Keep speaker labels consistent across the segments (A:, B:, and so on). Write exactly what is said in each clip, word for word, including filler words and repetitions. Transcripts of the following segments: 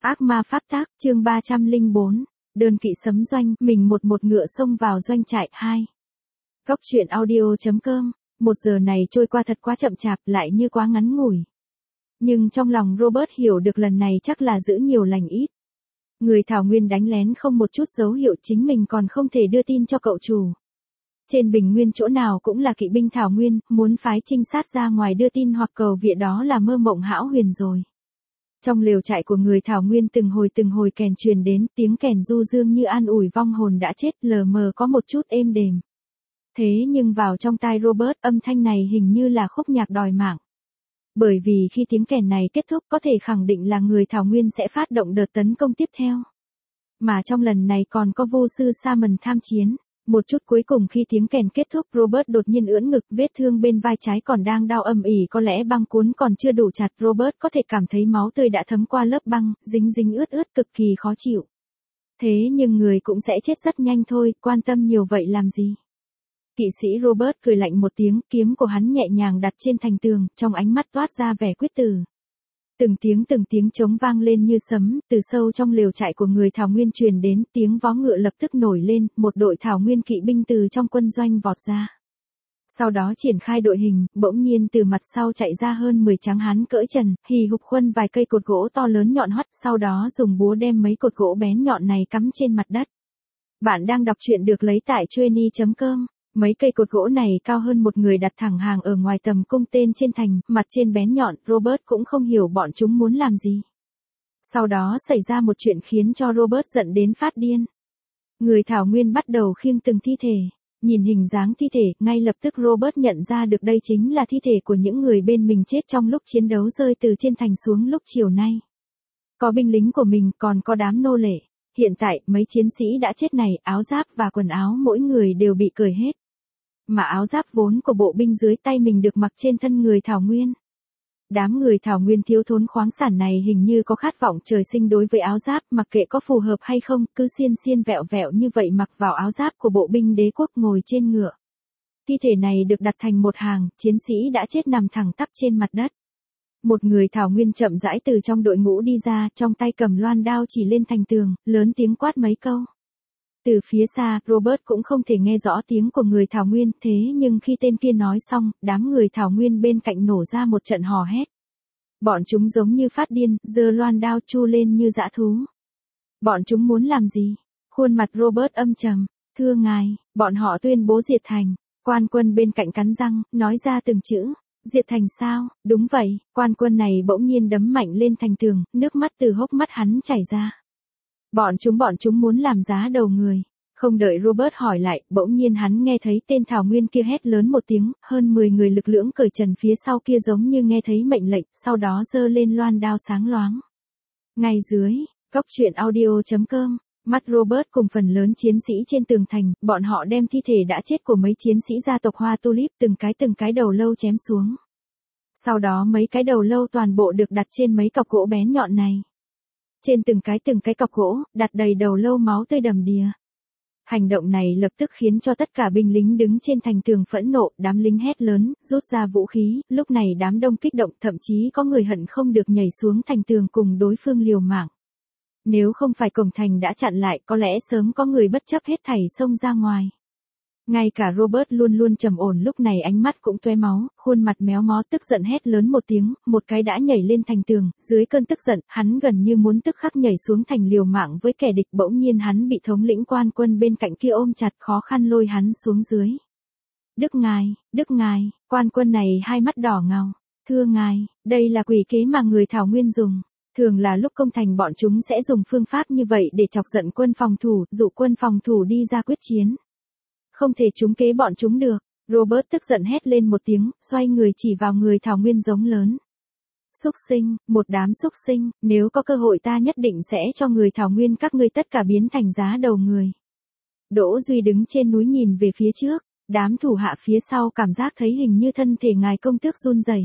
A: Ác ma pháp tác, chương ba trăm lẻ bốn, đơn kỵ sấm doanh, mình một một ngựa xông vào doanh trại, hai. Góc truyện audio.com, một giờ này trôi qua thật quá chậm chạp, lại như quá ngắn ngủi. Nhưng trong lòng Robert hiểu được lần này chắc là giữ nhiều lành ít. Người Thảo Nguyên đánh lén không một chút dấu hiệu, chính mình còn không thể đưa tin cho cậu chủ. Trên bình nguyên chỗ nào cũng là kỵ binh Thảo Nguyên, muốn phái trinh sát ra ngoài đưa tin hoặc cầu viện đó là mơ mộng hão huyền rồi. Trong lều trại của người Thảo Nguyên từng hồi từng hồi kèn truyền đến, tiếng kèn du dương như an ủi vong hồn đã chết, lờ mờ có một chút êm đềm. Thế nhưng vào trong tai Robert, âm thanh này hình như là khúc nhạc đòi mạng. Bởi vì khi tiếng kèn này kết thúc có thể khẳng định là người Thảo Nguyên sẽ phát động đợt tấn công tiếp theo. Mà trong lần này còn có vô sư Simon tham chiến. Một chút cuối cùng khi tiếng kèn kết thúc, Robert đột nhiên ưỡn ngực, vết thương bên vai trái còn đang đau âm ỉ, có lẽ băng cuốn còn chưa đủ chặt, Robert có thể cảm thấy máu tươi đã thấm qua lớp băng, dính dính ướt ướt cực kỳ khó chịu. Thế nhưng người cũng sẽ chết rất nhanh thôi, quan tâm nhiều vậy làm gì? Kỵ sĩ Robert cười lạnh một tiếng, kiếm của hắn nhẹ nhàng đặt trên thành tường, trong ánh mắt toát ra vẻ quyết tử. Từng tiếng từng tiếng trống vang lên như sấm, từ sâu trong lều trại của người Thảo Nguyên truyền đến, tiếng vó ngựa lập tức nổi lên, một đội Thảo Nguyên kỵ binh từ trong quân doanh vọt ra. Sau đó triển khai đội hình, bỗng nhiên từ mặt sau chạy ra hơn mười tráng hán cỡi trần, hì hục khuân vài cây cột gỗ to lớn nhọn hoắt, sau đó dùng búa đem mấy cột gỗ bén nhọn này cắm trên mặt đất. Bạn đang đọc truyện được lấy tại trueny chấm com. Mấy cây cột gỗ này cao hơn một người đặt thẳng hàng ở ngoài tầm cung tên trên thành, mặt trên bén nhọn, Robert cũng không hiểu bọn chúng muốn làm gì. Sau đó xảy ra một chuyện khiến cho Robert giận đến phát điên. Người Thảo Nguyên bắt đầu khiêng từng thi thể. Nhìn hình dáng thi thể, ngay lập tức Robert nhận ra được đây chính là thi thể của những người bên mình chết trong lúc chiến đấu rơi từ trên thành xuống lúc chiều nay. Có binh lính của mình, còn có đám nô lệ. Hiện tại, mấy chiến sĩ đã chết này, áo giáp và quần áo mỗi người đều bị cởi hết. Mà áo giáp vốn của bộ binh dưới tay mình được mặc trên thân người Thảo Nguyên. Đám người Thảo Nguyên thiếu thốn khoáng sản này hình như có khát vọng trời sinh đối với áo giáp, mặc kệ có phù hợp hay không, cứ xiên xiên vẹo vẹo như vậy mặc vào áo giáp của bộ binh đế quốc ngồi trên ngựa. Thi thể này được đặt thành một hàng, chiến sĩ đã chết nằm thẳng tắp trên mặt đất. Một người Thảo Nguyên chậm rãi từ trong đội ngũ đi ra, trong tay cầm loan đao chỉ lên thành tường, lớn tiếng quát mấy câu. Từ phía xa, Robert cũng không thể nghe rõ tiếng của người Thảo Nguyên, thế nhưng khi tên kia nói xong, đám người Thảo Nguyên bên cạnh nổ ra một trận hò hét. Bọn chúng giống như phát điên, giơ loan đao chu lên như dã thú. Bọn chúng muốn làm gì? Khuôn mặt Robert âm trầm. Thưa ngài, bọn họ tuyên bố diệt thành. Quan quân bên cạnh cắn răng, nói ra từng chữ. Diệt thành sao? Đúng vậy, quan quân này bỗng nhiên đấm mạnh lên thành tường, nước mắt từ hốc mắt hắn chảy ra. Bọn chúng bọn chúng muốn làm giá đầu người. Không đợi Robert hỏi lại, bỗng nhiên hắn nghe thấy tên Thảo Nguyên kia hét lớn một tiếng, hơn mười người lực lưỡng cởi trần phía sau kia giống như nghe thấy mệnh lệnh, sau đó giơ lên loan đao sáng loáng. Ngay dưới, góc truyện audio.com, mắt Robert cùng phần lớn chiến sĩ trên tường thành, bọn họ đem thi thể đã chết của mấy chiến sĩ gia tộc Hoa Tulip từng cái từng cái đầu lâu chém xuống. Sau đó mấy cái đầu lâu toàn bộ được đặt trên mấy cọc gỗ bén nhọn này. Trên từng cái từng cái cọc gỗ, đặt đầy đầu lâu máu tươi đầm đìa. Hành động này lập tức khiến cho tất cả binh lính đứng trên thành tường phẫn nộ, đám lính hét lớn, rút ra vũ khí, lúc này đám đông kích động, thậm chí có người hận không được nhảy xuống thành tường cùng đối phương liều mạng. Nếu không phải cổng thành đã chặn lại, có lẽ sớm có người bất chấp hết thảy xông ra ngoài. Ngay cả Robert luôn luôn trầm ổn lúc này ánh mắt cũng tóe máu, khuôn mặt méo mó tức giận hét lớn một tiếng, một cái đã nhảy lên thành tường, dưới cơn tức giận, hắn gần như muốn tức khắc nhảy xuống thành liều mạng với kẻ địch, bỗng nhiên hắn bị thống lĩnh quan quân bên cạnh kia ôm chặt khó khăn lôi hắn xuống dưới. Đức ngài, Đức ngài, quan quân này hai mắt đỏ ngầu, thưa ngài, đây là quỷ kế mà người Thảo Nguyên dùng. Thường là lúc công thành bọn chúng sẽ dùng phương pháp như vậy để chọc giận quân phòng thủ, dụ quân phòng thủ đi ra quyết chiến. Không thể trúng kế bọn chúng được. Robert tức giận hét lên một tiếng, xoay người chỉ vào người Thảo Nguyên giống lớn. Xúc sinh, một đám xúc sinh, nếu có cơ hội ta nhất định sẽ cho người Thảo Nguyên các ngươi tất cả biến thành giá đầu người. Đỗ Duy đứng trên núi nhìn về phía trước, đám thủ hạ phía sau cảm giác thấy hình như thân thể ngài công tước run rẩy.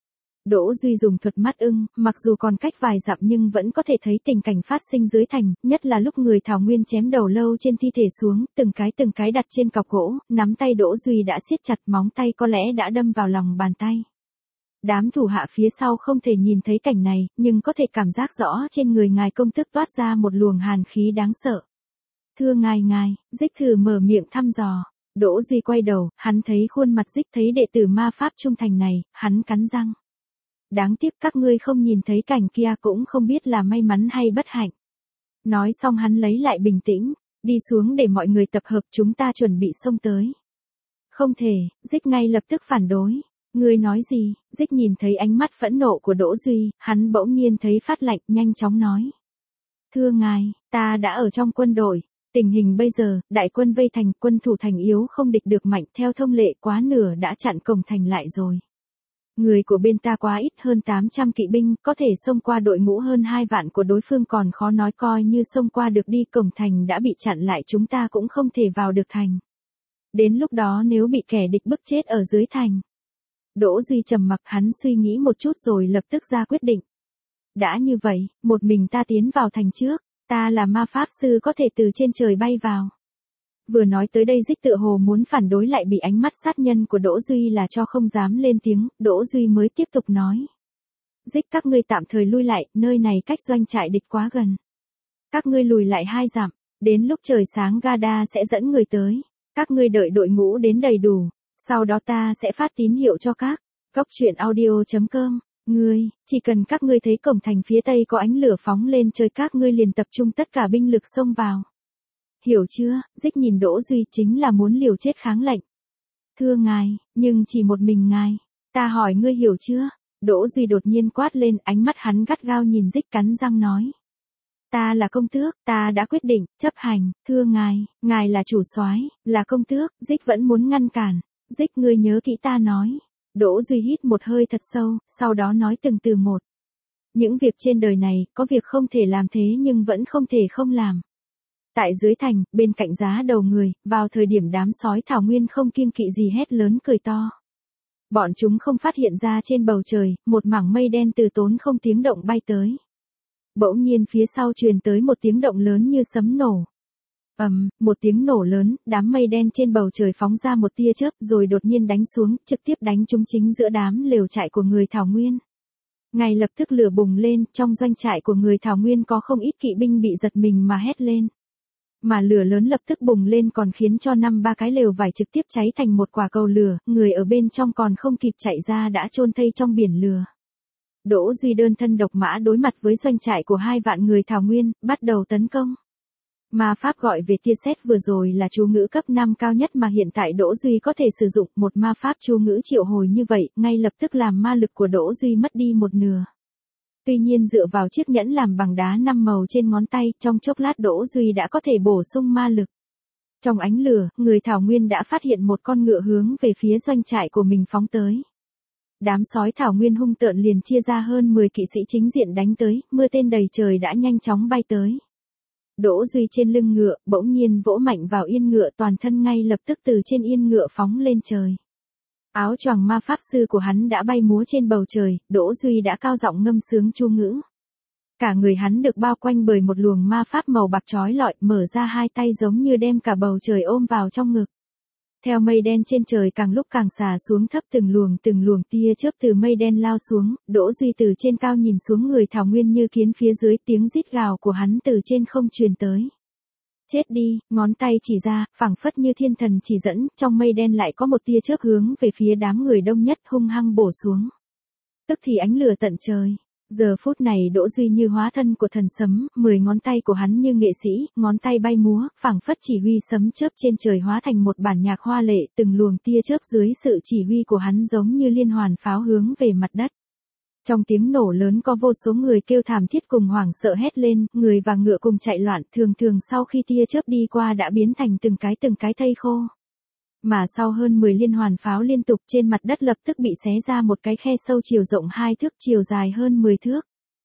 A: Đỗ Duy dùng thuật mắt ưng, mặc dù còn cách vài dặm nhưng vẫn có thể thấy tình cảnh phát sinh dưới thành, nhất là lúc người Thảo Nguyên chém đầu lâu trên thi thể xuống, từng cái từng cái đặt trên cọc gỗ, nắm tay Đỗ Duy đã siết chặt, móng tay có lẽ đã đâm vào lòng bàn tay. Đám thủ hạ phía sau không thể nhìn thấy cảnh này, nhưng có thể cảm giác rõ trên người ngài công tước toát ra một luồng hàn khí đáng sợ. Thưa ngài ngài, Dích thử mở miệng thăm dò. Đỗ Duy quay đầu, hắn thấy khuôn mặt Dích, thấy đệ tử ma pháp trung thành này, hắn cắn răng. Đáng tiếc các ngươi không nhìn thấy cảnh kia cũng không biết là may mắn hay bất hạnh. Nói xong hắn lấy lại bình tĩnh, đi xuống để mọi người tập hợp, chúng ta chuẩn bị xông tới. Không thể, Dích ngay lập tức phản đối. Ngươi nói gì? Dích nhìn thấy ánh mắt phẫn nộ của Đỗ Duy, hắn bỗng nhiên thấy phát lạnh, nhanh chóng nói. Thưa ngài, ta đã ở trong quân đội. Tình hình bây giờ, đại quân vây thành, quân thủ thành yếu không địch được mạnh, theo thông lệ quá nửa đã chặn cổng thành lại rồi. Người của bên ta quá ít, hơn tám trăm kỵ binh, có thể xông qua đội ngũ hơn hai vạn của đối phương còn khó nói, coi như xông qua được đi, cổng thành đã bị chặn lại, chúng ta cũng không thể vào được thành. Đến lúc đó nếu bị kẻ địch bức chết ở dưới thành. Đỗ Duy trầm mặc, hắn suy nghĩ một chút rồi lập tức ra quyết định. Đã như vậy, một mình ta tiến vào thành trước, ta là ma pháp sư có thể từ trên trời bay vào. Vừa nói tới đây Dích tựa hồ muốn phản đối, lại bị ánh mắt sát nhân của Đỗ Duy là cho không dám lên tiếng, Đỗ Duy mới tiếp tục nói. Dích, các ngươi tạm thời lui lại, nơi này cách doanh trại địch quá gần. Các ngươi lùi lại hai dặm, đến lúc trời sáng Garda sẽ dẫn người tới. Các ngươi đợi đội ngũ đến đầy đủ, sau đó ta sẽ phát tín hiệu cho các. Cốc truyện audio chấm com. Ngươi, chỉ cần các ngươi thấy cổng thành phía tây có ánh lửa phóng lên trời, các ngươi liền tập trung tất cả binh lực xông vào. Hiểu chưa? Dích nhìn Đỗ Duy, chính là muốn liều chết kháng lệnh. Thưa ngài, nhưng chỉ một mình ngài. Ta hỏi ngươi hiểu chưa? Đỗ Duy đột nhiên quát lên, ánh mắt hắn gắt gao nhìn Dích, cắn răng nói. Ta là công tước, ta đã quyết định, chấp hành, thưa ngài, ngài là chủ soái, là công tước. Dích vẫn muốn ngăn cản. Dích, ngươi nhớ kỹ ta nói. Đỗ Duy hít một hơi thật sâu, sau đó nói từng từ một. Những việc trên đời này, có việc không thể làm thế nhưng vẫn không thể không làm. Tại dưới thành, bên cạnh giá đầu người, vào thời điểm đám sói thảo nguyên không kiêng kỵ gì hét lớn cười to. Bọn chúng không phát hiện ra trên bầu trời, một mảng mây đen từ tốn không tiếng động bay tới. Bỗng nhiên phía sau truyền tới một tiếng động lớn như sấm nổ. ầm, um, một tiếng nổ lớn, đám mây đen trên bầu trời phóng ra một tia chớp rồi đột nhiên đánh xuống, trực tiếp đánh trúng chính giữa đám lều trại của người thảo nguyên. Ngay lập tức lửa bùng lên, trong doanh trại của người thảo nguyên có không ít kỵ binh bị giật mình mà hét lên. Mà lửa lớn lập tức bùng lên còn khiến cho năm ba cái lều vải trực tiếp cháy thành một quả cầu lửa, người ở bên trong còn không kịp chạy ra đã chôn thây trong biển lửa. Đỗ Duy đơn thân độc mã đối mặt với doanh trại của hai vạn người thảo nguyên, bắt đầu tấn công. Ma pháp gọi về tia sét vừa rồi là chú ngữ cấp năm cao nhất mà hiện tại Đỗ Duy có thể sử dụng, một ma pháp chú ngữ triệu hồi như vậy, ngay lập tức làm ma lực của Đỗ Duy mất đi một nửa. Tuy nhiên dựa vào chiếc nhẫn làm bằng đá năm màu trên ngón tay, trong chốc lát Đỗ Duy đã có thể bổ sung ma lực. Trong ánh lửa, người thảo nguyên đã phát hiện một con ngựa hướng về phía doanh trại của mình phóng tới. Đám sói thảo nguyên hung tợn liền chia ra hơn mười kỵ sĩ chính diện đánh tới, mưa tên đầy trời đã nhanh chóng bay tới. Đỗ Duy trên lưng ngựa, bỗng nhiên vỗ mạnh vào yên ngựa, toàn thân ngay lập tức từ trên yên ngựa phóng lên trời. Áo choàng ma pháp sư của hắn đã bay múa trên bầu trời, Đỗ Duy đã cao giọng ngâm sướng chú ngữ. Cả người hắn được bao quanh bởi một luồng ma pháp màu bạc chói lọi, mở ra hai tay giống như đem cả bầu trời ôm vào trong ngực. Theo mây đen trên trời càng lúc càng xà xuống thấp, từng luồng từng luồng tia chớp từ mây đen lao xuống, Đỗ Duy từ trên cao nhìn xuống người thảo nguyên như kiến phía dưới, tiếng rít gào của hắn từ trên không truyền tới. Chết đi, ngón tay chỉ ra, phảng phất như thiên thần chỉ dẫn, trong mây đen lại có một tia chớp hướng về phía đám người đông nhất hung hăng bổ xuống. Tức thì ánh lửa tận trời. Giờ phút này Đỗ Duy như hóa thân của thần sấm, mười ngón tay của hắn như nghệ sĩ, ngón tay bay múa, phảng phất chỉ huy sấm chớp trên trời hóa thành một bản nhạc hoa lệ, từng luồng tia chớp dưới sự chỉ huy của hắn giống như liên hoàn pháo hướng về mặt đất. Trong tiếng nổ lớn có vô số người kêu thảm thiết cùng hoảng sợ hét lên, người và ngựa cùng chạy loạn, thường thường sau khi tia chớp đi qua đã biến thành từng cái từng cái thây khô. Mà sau hơn mười liên hoàn pháo liên tục, trên mặt đất lập tức bị xé ra một cái khe sâu chiều rộng hai thước, chiều dài hơn mười thước.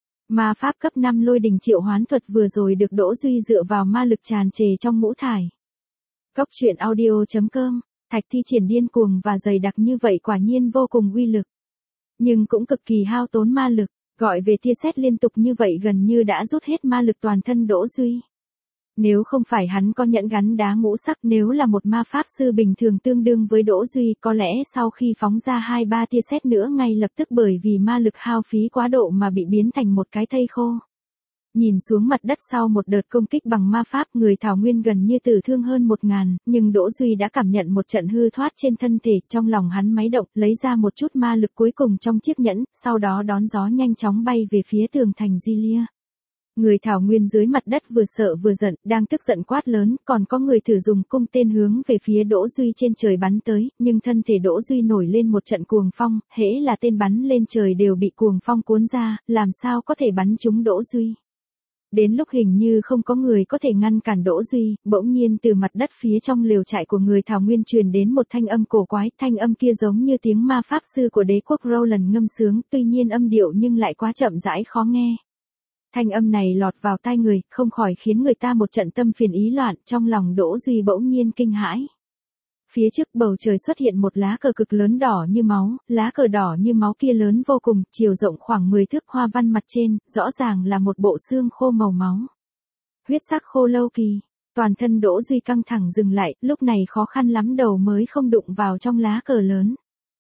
A: Ma pháp cấp năm lôi đình triệu hoán thuật vừa rồi được Đỗ Duy dựa vào ma lực tràn trề trong ngũ thải. Cốc truyện audio chấm com, thạch thi triển điên cuồng và dày đặc như vậy quả nhiên vô cùng uy lực. Nhưng cũng cực kỳ hao tốn ma lực, gọi về tia sét liên tục như vậy gần như đã rút hết ma lực toàn thân Đỗ Duy. Nếu không phải hắn có nhẫn gắn đá ngũ sắc, nếu là một ma pháp sư bình thường tương đương với Đỗ Duy, có lẽ sau khi phóng ra hai ba tia sét nữa ngay lập tức bởi vì ma lực hao phí quá độ mà bị biến thành một cái thây khô. Nhìn xuống mặt đất sau một đợt công kích bằng ma pháp, người Thảo Nguyên gần như tử thương hơn một ngàn, nhưng Đỗ Duy đã cảm nhận một trận hư thoát trên thân thể, trong lòng hắn máy động, lấy ra một chút ma lực cuối cùng trong chiếc nhẫn, sau đó đón gió nhanh chóng bay về phía tường thành Gilia. Người Thảo Nguyên dưới mặt đất vừa sợ vừa giận, đang tức giận quát lớn, còn có người thử dùng cung tên hướng về phía Đỗ Duy trên trời bắn tới, nhưng thân thể Đỗ Duy nổi lên một trận cuồng phong, hễ là tên bắn lên trời đều bị cuồng phong cuốn ra, làm sao có thể bắn trúng Đỗ Duy. Đến lúc hình như không có người có thể ngăn cản Đỗ Duy, bỗng nhiên từ mặt đất phía trong lều trại của người Thảo Nguyên truyền đến một thanh âm cổ quái, thanh âm kia giống như tiếng ma pháp sư của đế quốc Roland ngâm sướng, tuy nhiên âm điệu nhưng lại quá chậm rãi khó nghe. Thanh âm này lọt vào tai người, không khỏi khiến người ta một trận tâm phiền ý loạn, trong lòng Đỗ Duy bỗng nhiên kinh hãi. Phía trước bầu trời xuất hiện một lá cờ cực lớn đỏ như máu, lá cờ đỏ như máu kia lớn vô cùng, chiều rộng khoảng mười thước, hoa văn mặt trên, rõ ràng là một bộ xương khô màu máu. Huyết sắc khô lâu kỳ, toàn thân Đỗ Duy căng thẳng dừng lại, lúc này khó khăn lắm đầu mới không đụng vào trong lá cờ lớn.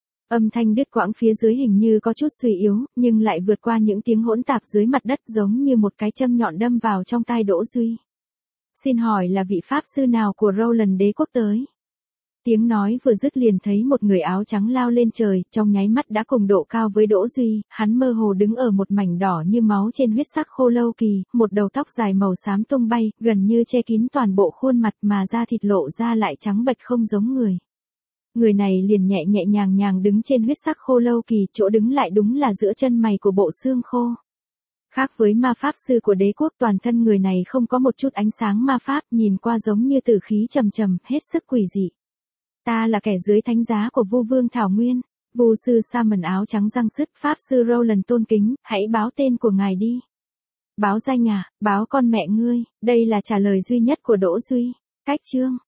A: Âm thanh đứt quãng phía dưới hình như có chút suy yếu, nhưng lại vượt qua những tiếng hỗn tạp dưới mặt đất giống như một cái châm nhọn đâm vào trong tai Đỗ Duy. Xin hỏi là vị pháp sư nào của Roland đế quốc tới? Tiếng nói vừa dứt liền thấy một người áo trắng lao lên trời, trong nháy mắt đã cùng độ cao với Đỗ Duy, hắn mơ hồ đứng ở một mảnh đỏ như máu trên huyết sắc khô lâu kỳ, một đầu tóc dài màu xám tung bay, gần như che kín toàn bộ khuôn mặt mà da thịt lộ ra lại trắng bệch không giống người. Người này liền nhẹ nhẹ nhàng nhàng đứng trên huyết sắc khô lâu kỳ, chỗ đứng lại đúng là giữa chân mày của bộ xương khô. Khác với ma pháp sư của đế quốc, toàn thân người này không có một chút ánh sáng ma pháp, nhìn qua giống như tử khí trầm trầm, hết sức quỷ dị. Ta là kẻ dưới thánh giá của Vu Vương Thảo Nguyên, Vu sư Salmon áo trắng răng sứt, pháp sư Roland tôn kính, hãy báo tên của ngài đi. Báo danh à, báo con mẹ ngươi, đây là trả lời duy nhất của Đỗ Duy. Cách chương